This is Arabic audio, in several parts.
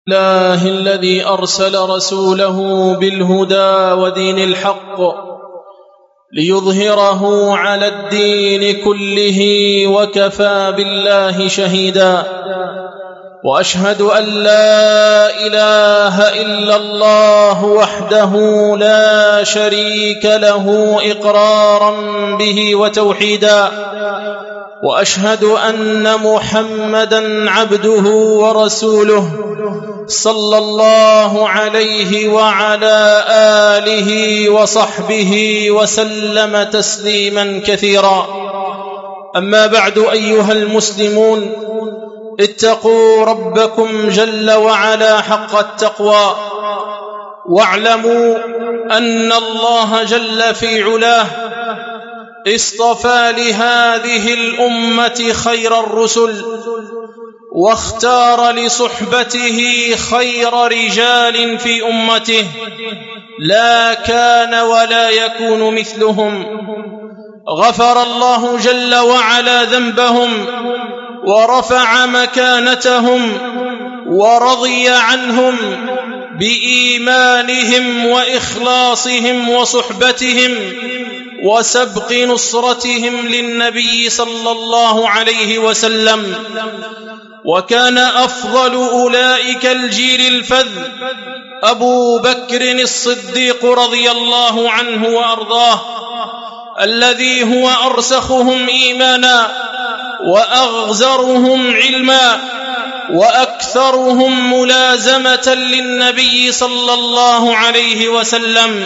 الله الذي أرسل رسوله بالهدى ودين الحق ليظهره على الدين كله وكفى بالله شهيدا. وأشهد أن لا إله إلا الله وحده لا شريك له إقرارا به وتوحيدا. وأشهد أن محمدا عبده ورسوله صلى الله عليه وعلى آله وصحبه وسلم تسليما كثيرا. أما بعد، أيها المسلمون، اتقوا ربكم جل وعلا حق التقوى، واعلموا أن الله جل في علاه اصطفى لهذه الأمة خير الرسل، واختار لصحبته خير رجال في أمته لا كان ولا يكون مثلهم. غفر الله جل وعلا ذنبهم ورفع مكانتهم ورضي عنهم بإيمانهم وإخلاصهم وصحبتهم وسبق نصرتهم للنبي صلى الله عليه وسلم. وكان أفضل أولئك الجيل الفذ أبو بكر الصديق رضي الله عنه وأرضاه، الذي هو أرسخهم إيمانا وأغزرهم علما وأكثرهم ملازمة للنبي صلى الله عليه وسلم.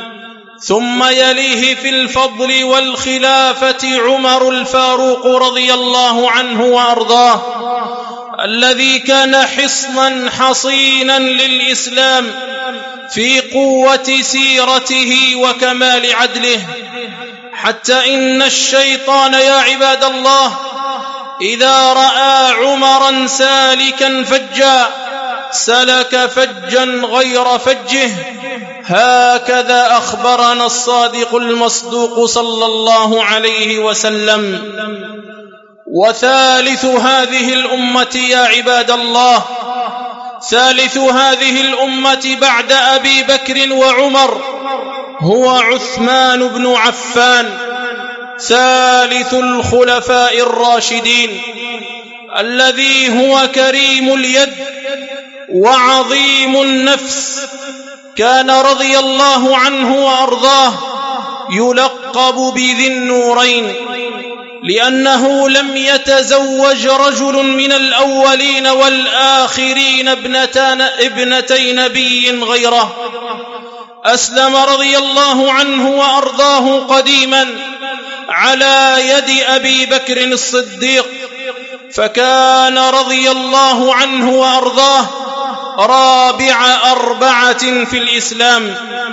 ثم يليه في الفضل والخلافة عمر الفاروق رضي الله عنه وأرضاه، الذي كان حصنا حصينا للإسلام في قوة سيرته وكمال عدله، حتى إن الشيطان يا عباد الله إذا رأى عمرا سالكا فجا سلك فجا غير فجه. هكذا أخبرنا الصادق المصدوق صلى الله عليه وسلم. وثالث هذه الأمة يا عباد الله، ثالث هذه الأمة بعد أبي بكر وعمر هو عثمان بن عفان، ثالث الخلفاء الراشدين، الذي هو كريم اليد وعظيم النفس. كان رضي الله عنه وأرضاه يلقب بذي النورين، لأنه لم يتزوج رجل من الأولين والآخرين ابنتي نبي غيره. أسلم رضي الله عنه وأرضاه قديما على يد أبي بكر الصديق، فكان رضي الله عنه وأرضاه رابع 4 في الإسلام.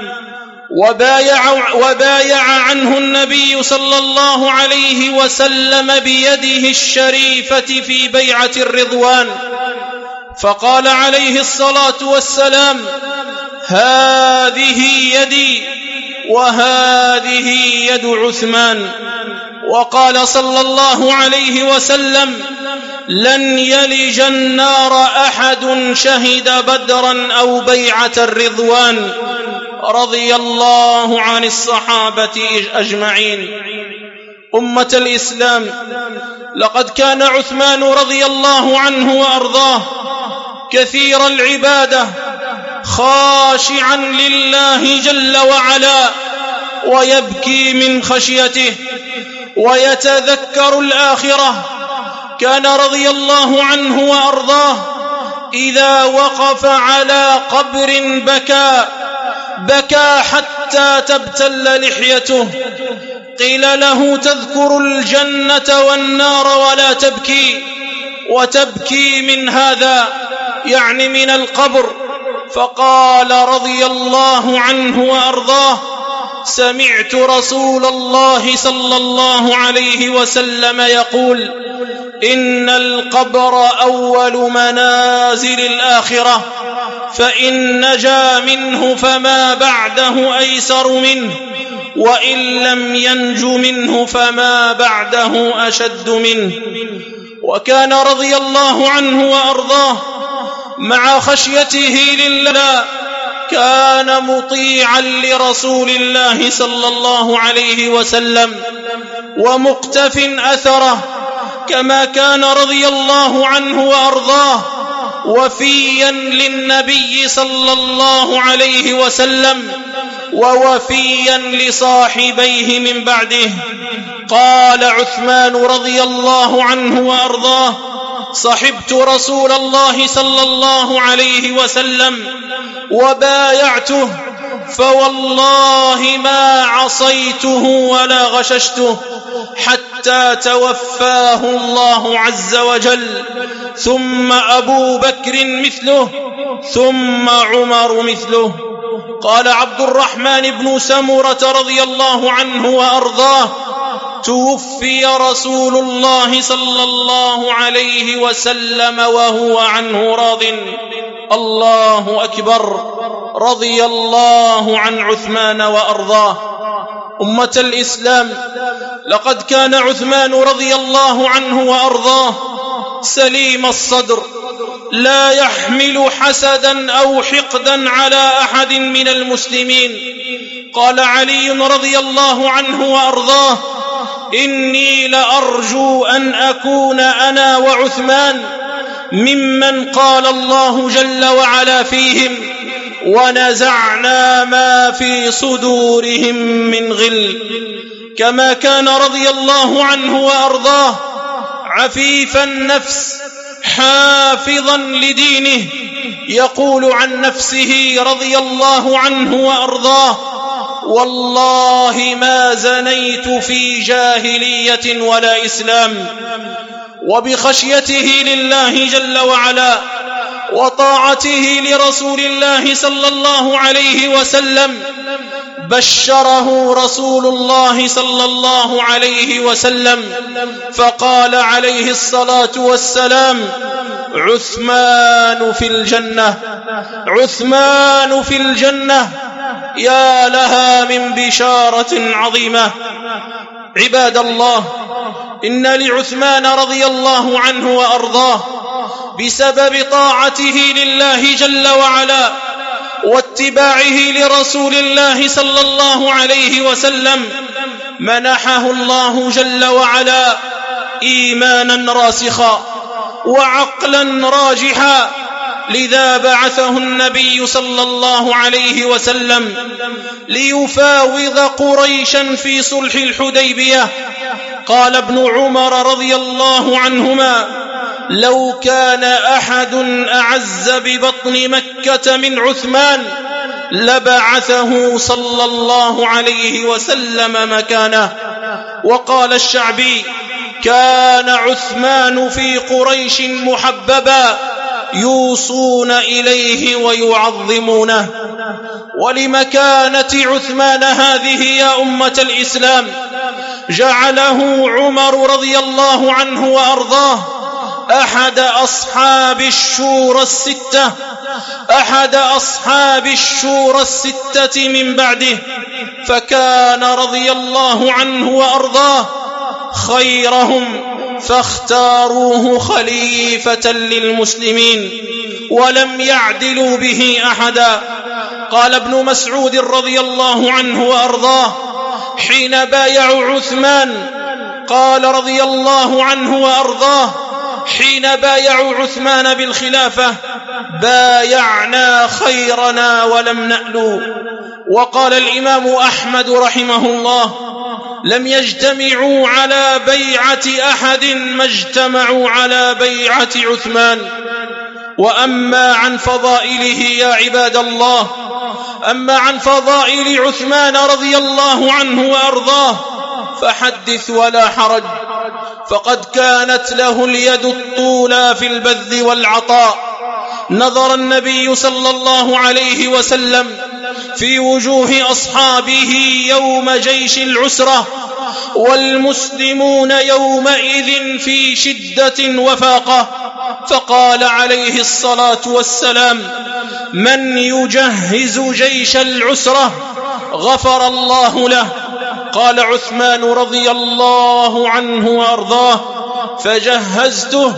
وبايع عنه النبي صلى الله عليه وسلم بيده الشريفة في بيعة الرضوان، فقال عليه الصلاة والسلام: هذه يدي وهذه يد عثمان. وقال صلى الله عليه وسلم: لن يلج النار أحد شهد بدرا أو بيعة الرضوان. رضي الله عن الصحابة أجمعين. أمة الإسلام، لقد كان عثمان رضي الله عنه وأرضاه كثير العبادة، خاشعا لله جل وعلا، ويبكي من خشيته ويتذكر الآخرة. كان رضي الله عنه وأرضاه إذا وقف على قبر بكى حتى تبتل لحيته. قيل له: تذكر الجنة والنار ولا تبكي، وتبكي من هذا يعني من القبر؟ فقال رضي الله عنه وأرضاه: سمعت رسول الله صلى الله عليه وسلم يقول: إن القبر أول منازل الآخرة، فإن نجا منه فما بعده أيسر منه، وإن لم ينج منه فما بعده أشد منه. وكان رضي الله عنه وأرضاه مع خشيته لله كان مطيعا لرسول الله صلى الله عليه وسلم ومقتف أثره، كما كان رضي الله عنه وأرضاه وفيا للنبي صلى الله عليه وسلم ووفيا لصاحبيه من بعده. قال عثمان رضي الله عنه وأرضاه: صحبت رسول الله صلى الله عليه وسلم وبايعته، فوالله ما عصيته ولا غششته حتى توفاه الله عز وجل، ثم أبو بكر مثله، ثم عمر مثله. قال عبد الرحمن بن سمرة رضي الله عنه وأرضاه: توفي رسول الله صلى الله عليه وسلم وهو عنه راض. الله أكبر، رضي الله عن عثمان وأرضاه. أمة الإسلام، لقد كان عثمان رضي الله عنه وأرضاه سليم الصدر، لا يحمل حسدا أو حقدا على أحد من المسلمين. قال علي رضي الله عنه وأرضاه: إني لأرجو أن أكون أنا وعثمان ممن قال الله جل وعلا فيهم: ونزعنا ما في صدورهم من غل. كما كان رضي الله عنه وأرضاه عفيف النفس حافظا لدينه، يقول عن نفسه رضي الله عنه وأرضاه: والله ما زنيت في جاهلية ولا إسلام. وبخشيته لله جل وعلا وطاعته لرسول الله صلى الله عليه وسلم بشره رسول الله صلى الله عليه وسلم، فقال عليه الصلاة والسلام: عثمان في الجنة، عثمان في الجنة. يا لها من بشارة عظيمة. عباد الله، إن لعثمان رضي الله عنه وأرضاه بسبب طاعته لله جل وعلا واتباعه لرسول الله صلى الله عليه وسلم منحه الله جل وعلا إيمانا راسخا وعقلا راجحا، لذا بعثه النبي صلى الله عليه وسلم ليفاوض قريشا في صلح الحديبية. قال ابن عمر رضي الله عنهما: لو كان أحد أعز ببطن مكة من عثمان لبعثه صلى الله عليه وسلم مكانه. وقال الشعبي: كان عثمان في قريش محببا يوصون إليه ويعظمونه. ولمكانة عثمان هذه يا أمة الإسلام جعله عمر رضي الله عنه وأرضاه أحد أصحاب الشورى الستة من بعده، فكان رضي الله عنه وأرضاه خيرهم، فاختاروه خليفة للمسلمين ولم يعدلوا به أحدا. قال ابن مسعود رضي الله عنه وأرضاه حين بايعوا عثمان، قال رضي الله عنه وأرضاه حين بايعوا عثمان بالخلافة: بايعنا خيرنا ولم نألو. وقال الإمام أحمد رحمه الله: لم يجتمعوا على بيعة أحد ما اجتمعوا على بيعة عثمان. وأما عن فضائله يا عباد الله، أما عن فضائل عثمان رضي الله عنه وأرضاه فحدث ولا حرج، فقد كانت له اليد الطولى في البذل والعطاء. نظر النبي صلى الله عليه وسلم في وجوه أصحابه يوم جيش العسرة، والمسلمون يومئذ في شدة وفاقة، فقال عليه الصلاة والسلام: من يجهز جيش العسرة غفر الله له. قال عثمان رضي الله عنه وأرضاه: فجهزته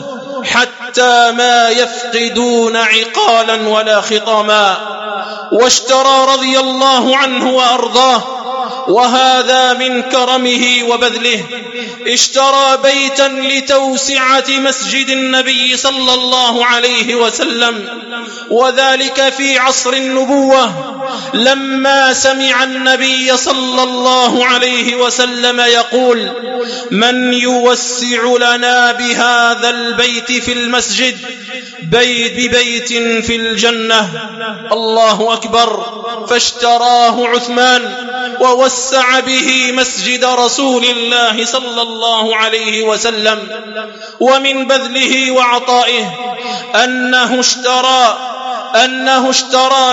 حتى ما يفقدون عقالا ولا خطاما. واشترى رضي الله عنه وأرضاه، وهذا من كرمه وبذله، اشترى بيتا لتوسعة مسجد النبي صلى الله عليه وسلم، وذلك في عصر النبوة، لما سمع النبي صلى الله عليه وسلم يقول: من يوسع لنا بهذا البيت في المسجد ببيت في الجنة. الله أكبر. فاشتراه عثمان ووسع به مسجد رسول الله صلى الله عليه وسلم. ومن بذله وعطائه أنه اشترى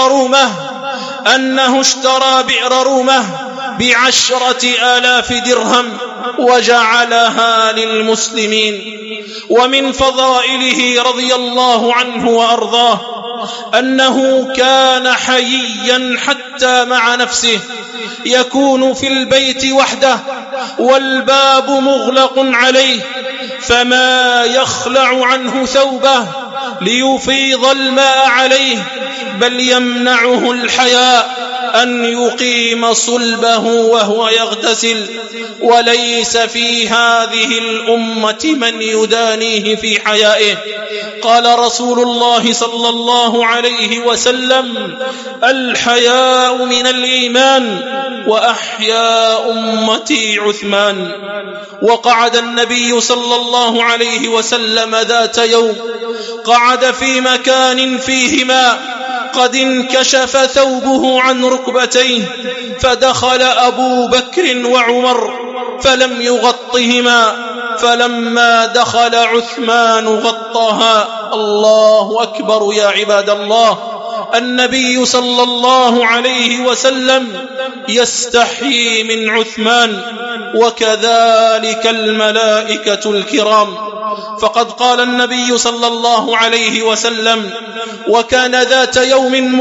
بئر رومة ب10,000 درهم وجعلها للمسلمين. ومن فضائله رضي الله عنه وأرضاه أنه كان حييا حتى مع نفسه، يكون في البيت وحده والباب مغلق عليه، فما يخلع عنه ثوبه ليفيض الماء عليه، بل يمنعه الحياء أن يقيم صلبه وهو يغتسل. وليس في هذه الأمة من يدانيه في حيائه. قال رسول الله صلى الله عليه وسلم: الحياء من الإيمان، وأحيا أمتي عثمان. وقعد النبي صلى الله عليه وسلم ذات يوم، قعد في مكان فيه ماء، قد انكشف ثوبه عن ركبتيه، فدخل أبو بكر وعمر فلم يغطهما، فلما دخل عثمان غطاها. الله أكبر يا عباد الله. النبي صلى الله عليه وسلم يستحيي من عثمان، وكذلك الملائكة الكرام. فقد قال النبي صلى الله عليه وسلم: وكان ذات يوم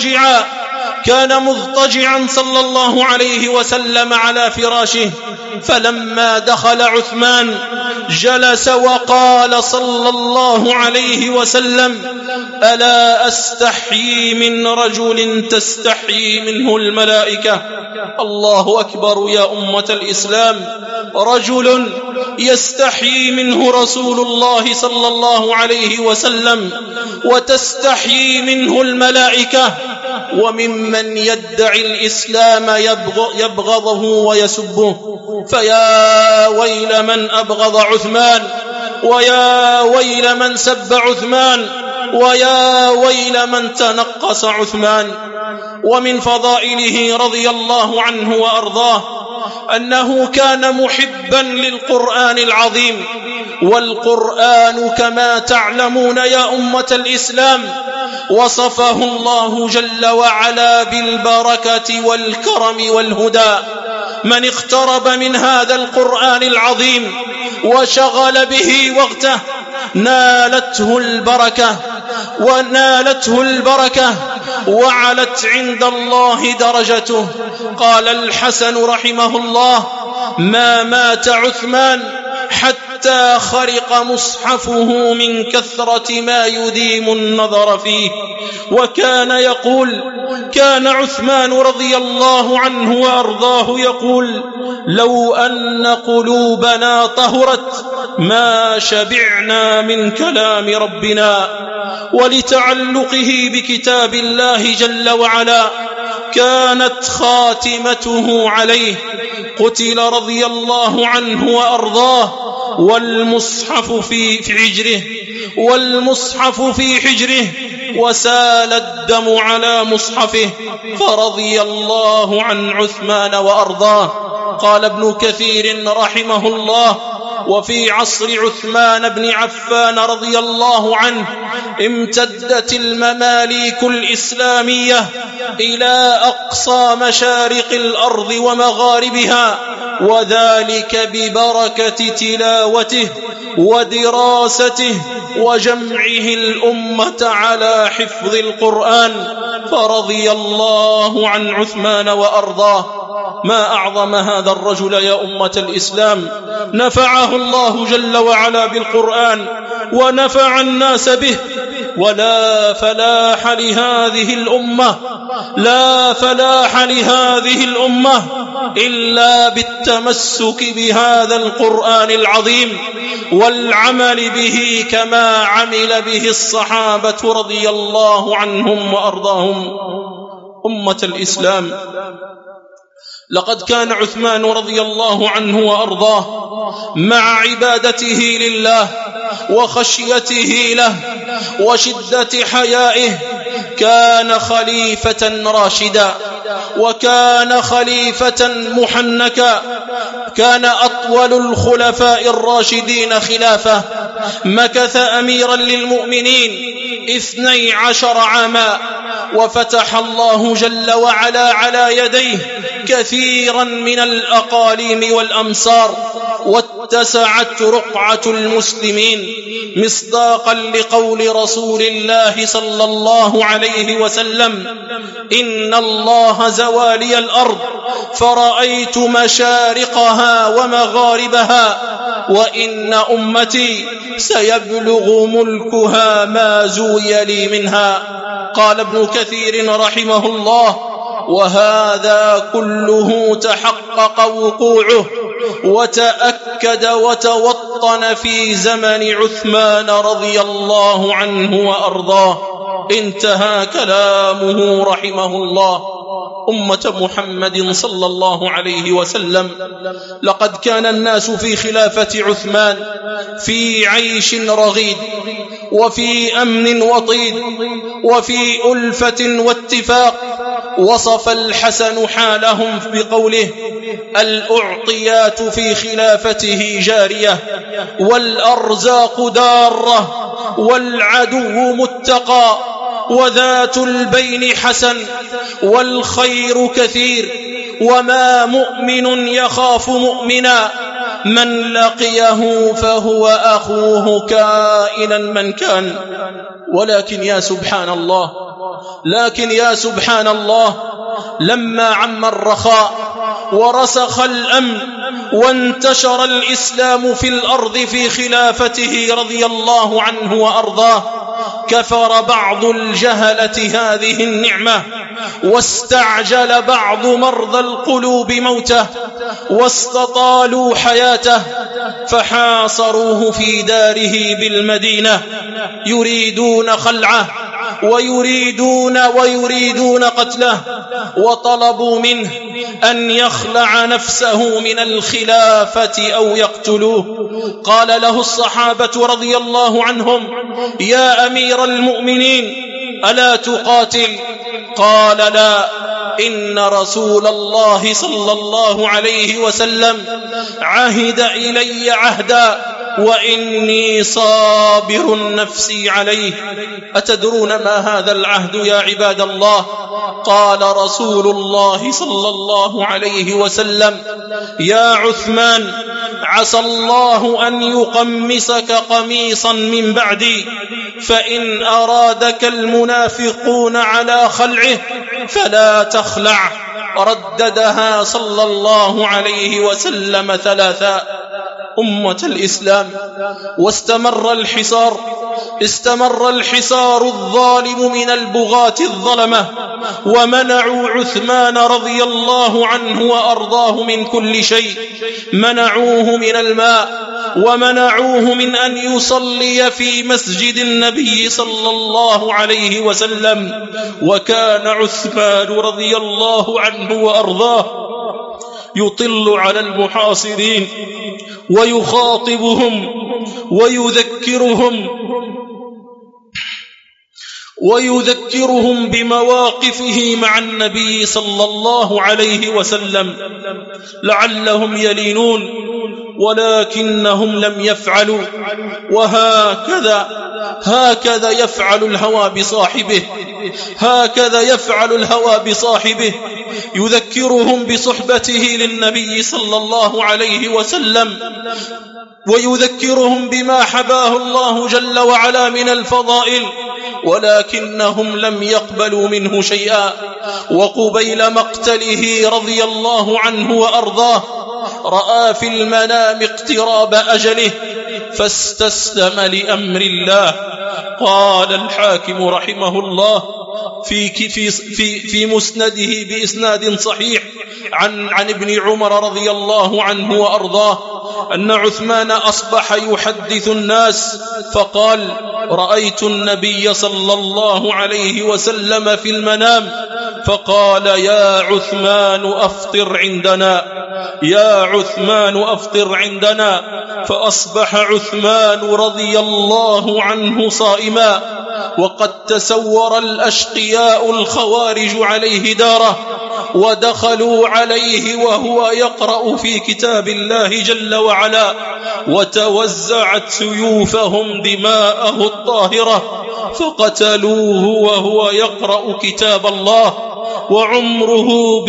مضطجعا صلى الله عليه وسلم على فراشه، فلما دخل عثمان جلس وقال صلى الله عليه وسلم: ألا أستحيي من رجل تستحيي منه الملائكة. الله أكبر يا أمة الإسلام. رجل يستحيي منه رسول الله صلى الله عليه وسلم وتستحيي منه الملائكة، وممن يدعي الإسلام يبغضه ويسبه. فيا ويل من أبغض عثمان، ويا ويل من سب عثمان، ويا ويل من تنقص عثمان. ومن فضائله رضي الله عنه وأرضاه أنه كان محبا للقرآن العظيم. والقرآن كما تعلمون يا أمة الإسلام وصفه الله جل وعلا بالبركة والكرم والهدى. من اقترب من هذا القرآن العظيم وشغل به وقته نالته البركة وعلت عند الله درجته. قال الحسن رحمه الله: ما مات عثمان حتى خرق مصحفه من كثرة ما يديم النظر فيه. وكان يقول: كان عثمان رضي الله عنه وأرضاه يقول: لو أن قلوبنا طهرت ما شبعنا من كلام ربنا. ولتعلقه بكتاب الله جل وعلا كانت خاتمته عليه. قتل رضي الله عنه وأرضاه والمصحف في حجره وسال الدم على مصحفه، فرضي الله عن عثمان وأرضاه. قال ابن كثير رحمه الله: وفي عصر عثمان بن عفان رضي الله عنه امتدت المماليك الإسلامية إلى أقصى مشارق الأرض ومغاربها، وذلك ببركة تلاوته ودراسته وجمعه الأمة على حفظ القرآن. فرضي الله عن عثمان وأرضاه. ما أعظم هذا الرجل يا أمة الإسلام، نفعه الله جل وعلا بالقرآن ونفع الناس به. ولا فلاح لهذه الأمة، لا فلاح لهذه الأمة إلا بالتمسك بهذا القرآن العظيم والعمل به كما عمل به الصحابة رضي الله عنهم وأرضاهم. أمة الإسلام، لقد كان عثمان رضي الله عنه وأرضاه مع عبادته لله وخشيته له وشدة حيائه كان خليفة راشدا، وكان خليفة محنكا، كان أطول الخلفاء الراشدين خلافة، مكث أميرا للمؤمنين 12 عاما، وفتح الله جل وعلا على يديه كثيرا من الأقاليم والأمصار، واتسعت رقعة المسلمين، مصداقا لقول رسول الله صلى الله عليه وسلم: إن الله زوالي الأرض فرأيت مشارقها ومغاربها، وإن أمتي سيبلغ ملكها ما زوي لي منها. قال ابن كثير رحمه الله: وهذا كله تحقق وقوعه وتأكد وتوطن في زمن عثمان رضي الله عنه وأرضاه. انتهى كلامه رحمه الله. أمة محمد صلى الله عليه وسلم، لقد كان الناس في خلافة عثمان في عيش رغيد، وفي أمن وطيد، وفي ألفة واتفاق. وصف الحسن حالهم بقوله: الأعطيات في خلافته جارية، والأرزاق دارة، والعدو متقى، وذات البين حسن، والخير كثير، وما مؤمن يخاف مؤمنا، من لقيه فهو أخوه كائنا من كان. ولكن يا سبحان الله، يا سبحان الله، لما عم الرخاء ورسخ الأمن وانتشر الإسلام في الأرض في خلافته رضي الله عنه وأرضاه، كفر بعض الجهلة هذه النعمة، واستعجل بعض مرضى القلوب موته، واستطالوا حياته، فحاصروه في داره بالمدينة، يريدون خلعه ويريدون قتله، وطلبوا منه أن يخلع نفسه من الخلافة أو يقتلوه. قال له الصحابة رضي الله عنهم: يا أمير المؤمنين، ألا تقاتل؟ قال: لا، إن رسول الله صلى الله عليه وسلم عهد إلي عهدا، وإني صابر نفسي عليه. أتدرون ما هذا العهد يا عباد الله؟ قال رسول الله صلى الله عليه وسلم: يا عثمان، عسى الله أن يقمصك قميصا من بعدي، فإن أرادك المنافقون على خلعه فلا تخلع. رددها صلى الله عليه وسلم 3. أمة الإسلام، واستمر الحصار الظالم من البغاة الظلمة، ومنعوا عثمان رضي الله عنه وأرضاه من كل شيء. منعوه من الماء، ومنعوه من أن يصلي في مسجد النبي صلى الله عليه وسلم. وكان عثمان رضي الله عنه وأرضاه يطل على المحاصرين ويخاطبهم ويذكرهم بمواقفه مع النبي صلى الله عليه وسلم لعلهم يلينون، ولكنهم لم يفعلوا. وهكذا يفعل الهوى بصاحبه، يذكرهم بصحبته للنبي صلى الله عليه وسلم، ويذكرهم بما حباه الله جل وعلا من الفضائل، ولكنهم لم يقبلوا منه شيئا. وقبيل مقتله رضي الله عنه وأرضاه رأى في المنام اقتراب أجله فاستسلم لأمر الله. قال الحاكم رحمه الله في مسنده بإسناد صحيح عن ابن عمر رضي الله عنه وأرضاه أن عثمان أصبح يحدث الناس فقال: رأيت النبي صلى الله عليه وسلم في المنام فقال: يا عثمان أفطر عندنا، يا عثمان أفطر عندنا. فأصبح عثمان رضي الله عنه صائما، وقد تسور الأشقياء الخوارج عليه داره، ودخلوا عليه وهو يقرأ في كتاب الله جل وعلا، وتوزعت سيوفهم دماءه الطاهرة فقتلوه وهو يقرأ كتاب الله وعمره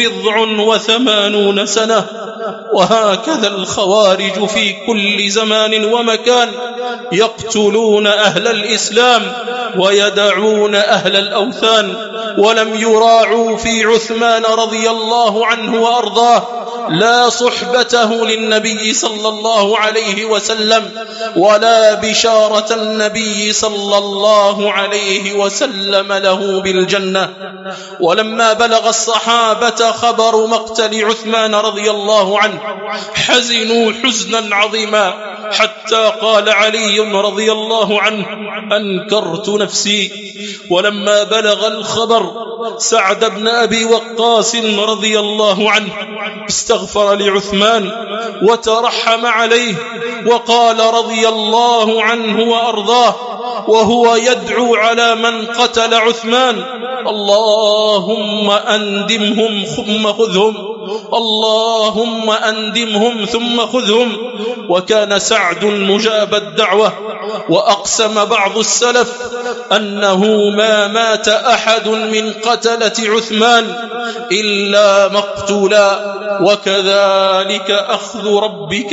89 سنة. وهكذا الخوارج في كل زمان ومكان يقتلون أهل الإسلام ويدعون أهل الأوثان، ولم يراعوا في عثمان رضي الله عنه وأرضاه لا صحبته للنبي صلى الله عليه وسلم ولا بشارة النبي صلى الله عليه وسلم له بالجنة. ولما بلغ الصحابة خبر مقتل عثمان رضي الله عنه حزنوا حزنا عظيما، حتى قال علي رضي الله عنه: أنكرت نفسي. ولما بلغ الخبر سعد بن أبي وقاص رضي الله عنه استغفر لعثمان وترحم عليه وقال رضي الله عنه وأرضاه وهو يدعو على من قتل عثمان: اللهم أندمهم ثم خذهم، اللهم أندمهم ثم خذهم. وكان سعد مجاب الدعوة، وأقسم بعض السلف أنه ما مات أحد من قتلة عثمان إلا مقتولا. وكذلك أخذ ربك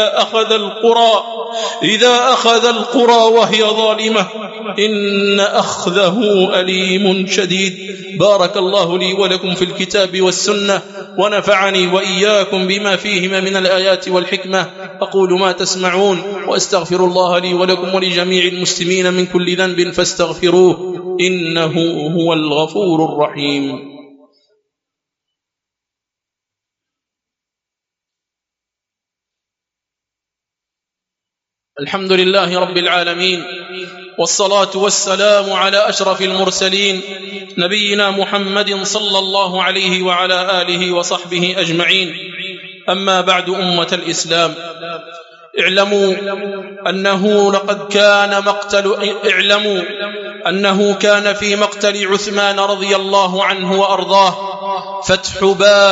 إذا أخذ القرى وهي ظالمة إن أخذه أليم شديد. بارك الله لي ولكم في الكتاب والسنة، ونفعني وإياكم بما فيهما من الآيات والحكمة. أقول ما تسمعون، وأستغفر الله لي ولكم ولجميع المسلمين من كل ذنب فاستغفروه إنه هو الغفور الرحيم. الحمد لله رب العالمين، والصلاة والسلام على أشرف المرسلين نبينا محمد صلى الله عليه وعلى آله وصحبه أجمعين. أما بعد، أمة الإسلام، اعلموا أنه كان في مقتل عثمان رضي الله عنه وأرضاه فتح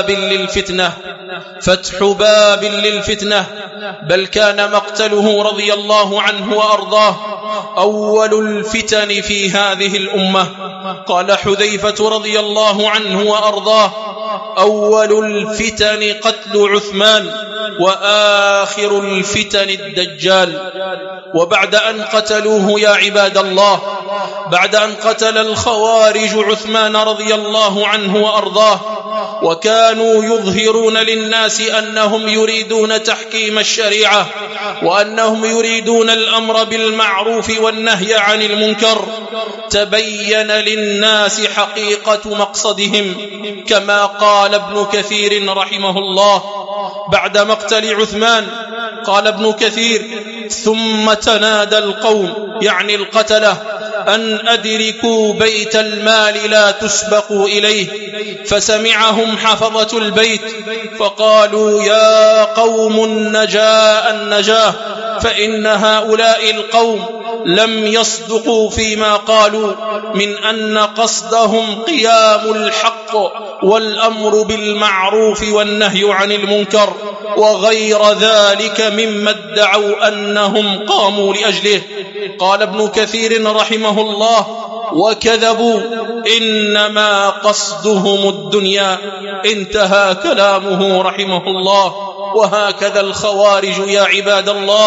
باب للفتنة، بل كان مقتله رضي الله عنه وأرضاه أول الفتن في هذه الأمة. قال حذيفة رضي الله عنه وأرضاه: أول الفتن قتل عثمان، وآخر الفتن الدجال. وبعد أن قتلوه يا عباد الله، بعد أن قتل الخوارج عثمان رضي الله عنه وأرضاه، وكانوا يظهرون للناس أنهم يريدون تحكيم الشريعة، وأنهم يريدون الأمر بالمعروف والنهي عن المنكر، تبين للناس حقيقة مقصدهم، كما قال ابن كثير رحمه الله بعد مقتل عثمان. قال ابن كثير: ثم تنادى القوم، يعني القتلة، أن أدركوا بيت المال لا تسبقوا إليه، فسمعهم حفظة البيت فقالوا: يا قوم النجاة، فإن هؤلاء القوم لم يصدقوا فيما قالوا من أن قصدهم قيام الحق والأمر بالمعروف والنهي عن المنكر وغير ذلك مما ادعوا أنهم قاموا لأجله. قال ابن كثير رحمه الله: وكذبوا، إنما قصدهم الدنيا. انتهى كلامه رحمه الله. وهكذا الخوارج يا عباد الله،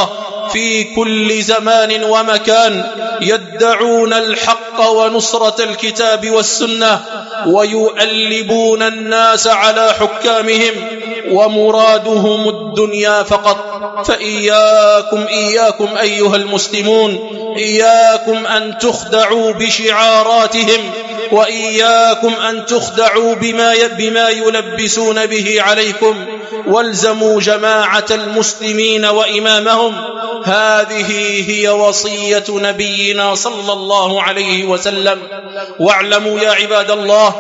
في كل زمان ومكان يدعون الحق ونصرة الكتاب والسنة ويؤلبون الناس على حكامهم ومرادهم الدنيا فقط. فإياكم أيها المسلمون، إياكم أن تخدعوا بشعاراتهم، وإياكم أن تخدعوا بما يلبسون به عليكم، والزموا جماعة المسلمين وإمامهم. هذه هي وصية نبينا صلى الله عليه وسلم. واعلموا يا عباد الله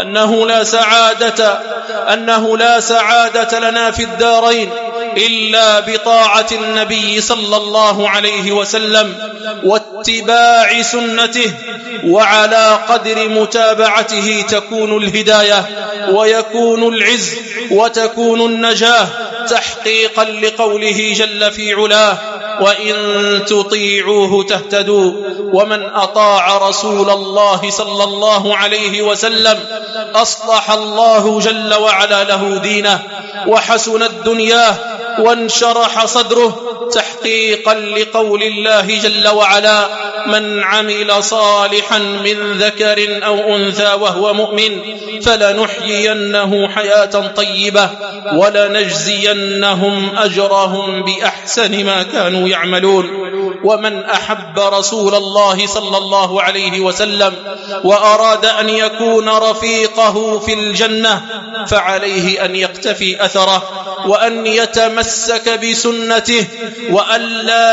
أنه لا سعادة لنا في الدارين إلا بطاعة النبي صلى الله عليه وسلم واتباع سنته، وعلى قدر متابعته تكون الهداية ويكون العز وتكون النجاة، تحقيقا لقوله جل في علاه: وإن تطيعوه تهتدوا. ومن أطاع رسول الله صلى الله عليه وسلم أصلح الله جل وعلا له دينه وحسنت دنياه وانشرح صدره، تحقيقا لقول الله جل وعلا: من عمل صالحا من ذكر أو أنثى وهو مؤمن فلنحيينه حياة طيبة ولنجزينهم أجرهم بأحسن ما كانوا يعملون. ومن أحب رسول الله صلى الله عليه وسلم وأراد أن يكون رفيقه في الجنة فعليه أن يقتفي أثره وأن يتمسك بسنته وألا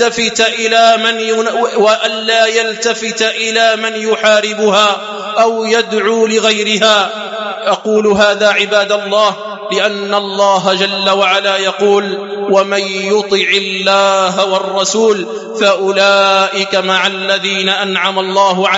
يلتفت إلى من يحاربها أو يدعو لغيرها. أقول هذا عباد الله لأن الله جل وعلا يقول: ومن يطع الله والرسول فأولئك مع الذين أنعم الله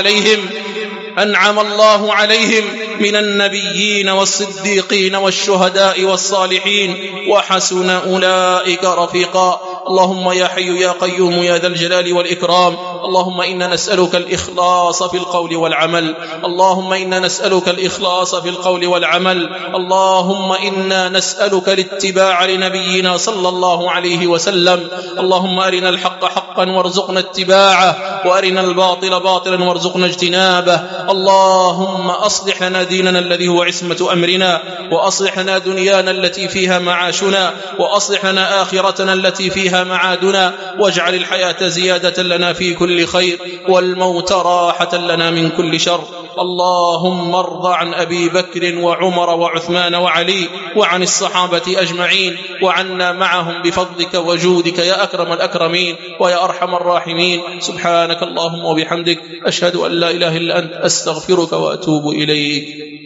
عليهم من النبيين والصديقين والشهداء والصالحين وحسن أولئك رفيقا. اللهم يا حي يا قيوم يا ذا الجلال والإكرام، اللهم إنا نسألك الإخلاص في القول والعمل، اللهم إنا نسألك الإخلاص في القول والعمل، اللهم إنا نسألك الاتباع لنبينا صلى الله عليه وسلم. اللهم أرنا الحق حقا وارزقنا اتباعه، وأرنا الباطل باطلا وارزقنا اجتنابه. اللهم أصلح لنا ديننا الذي هو عصمة أمرنا، وأصلح لنا دنيانا التي فيها معاشنا، وأصلح لنا آخرتنا التي فيها معادنا، واجعل الحياة زيادة لنا في كل خير والموت راحة لنا من كل شر. اللهم ارض عن أبي بكر وعمر وعثمان وعلي وعن الصحابة أجمعين وعنا معهم بفضلك وجودك يا أكرم الأكرمين ويا أرحم الراحمين. سبحانك اللهم وبحمدك، أشهد أن لا إله إلا أنت، أستغفرك وأتوب إليك.